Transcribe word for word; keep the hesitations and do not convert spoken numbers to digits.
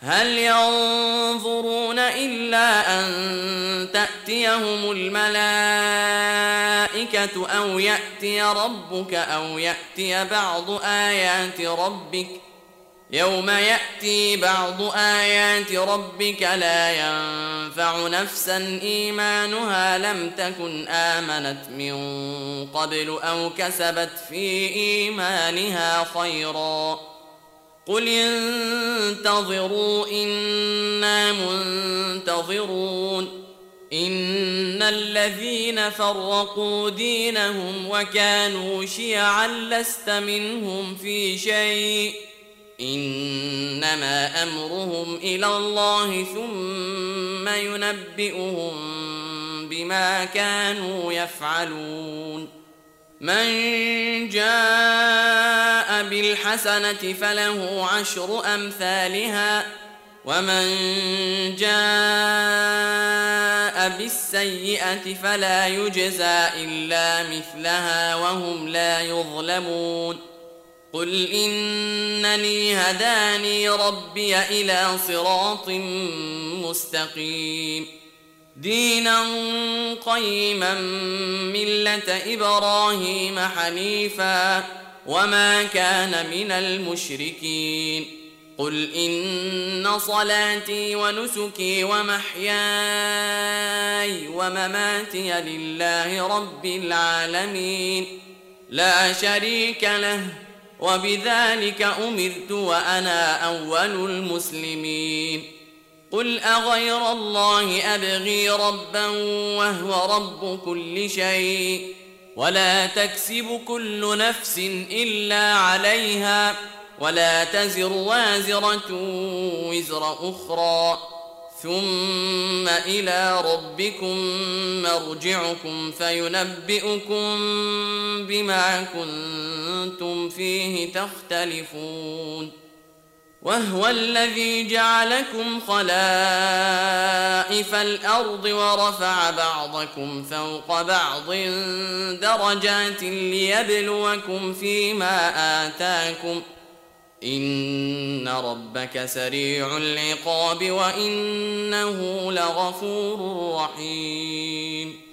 هل ينظرون إلا أن تأتيهم الملائكة أو يأتي ربك أو يأتي بعض آيات ربك يوم يأتي بعض آيات ربك لا ينفع نفسا إيمانها لم تكن آمنت من قبل أو كسبت في إيمانها خيرا قل انتظروا إنا منتظرون إن الذين فرقوا دينهم وكانوا شيعا لست منهم في شيء إنما أمرهم إلى الله ثم ينبئهم بما كانوا يفعلون من جاء بالحسنة فله عشر أمثالها ومن جاء بالسيئة فلا يجزى إلا مثلها وهم لا يظلمون قل إنني هداني ربي إلى صراط مستقيم دينا قيما ملة إبراهيم حنيفا وما كان من المشركين قل إن صلاتي ونسكي ومحياي ومماتي لله رب العالمين لا شريك له وبذلك أمرت وأنا أول المسلمين قل أغير الله أبغي ربا وهو رب كل شيء ولا تكسب كل نفس إلا عليها ولا تزر وازرة وزر أخرى ثم إلى ربكم مرجعكم فينبئكم بما كنتم فيه تختلفون وهو الذي جعلكم خلائف الأرض ورفع بعضكم فوق بعض درجات ليبلوكم فيما آتاكم إن ربك سريع العقاب وإنه لغفور رحيم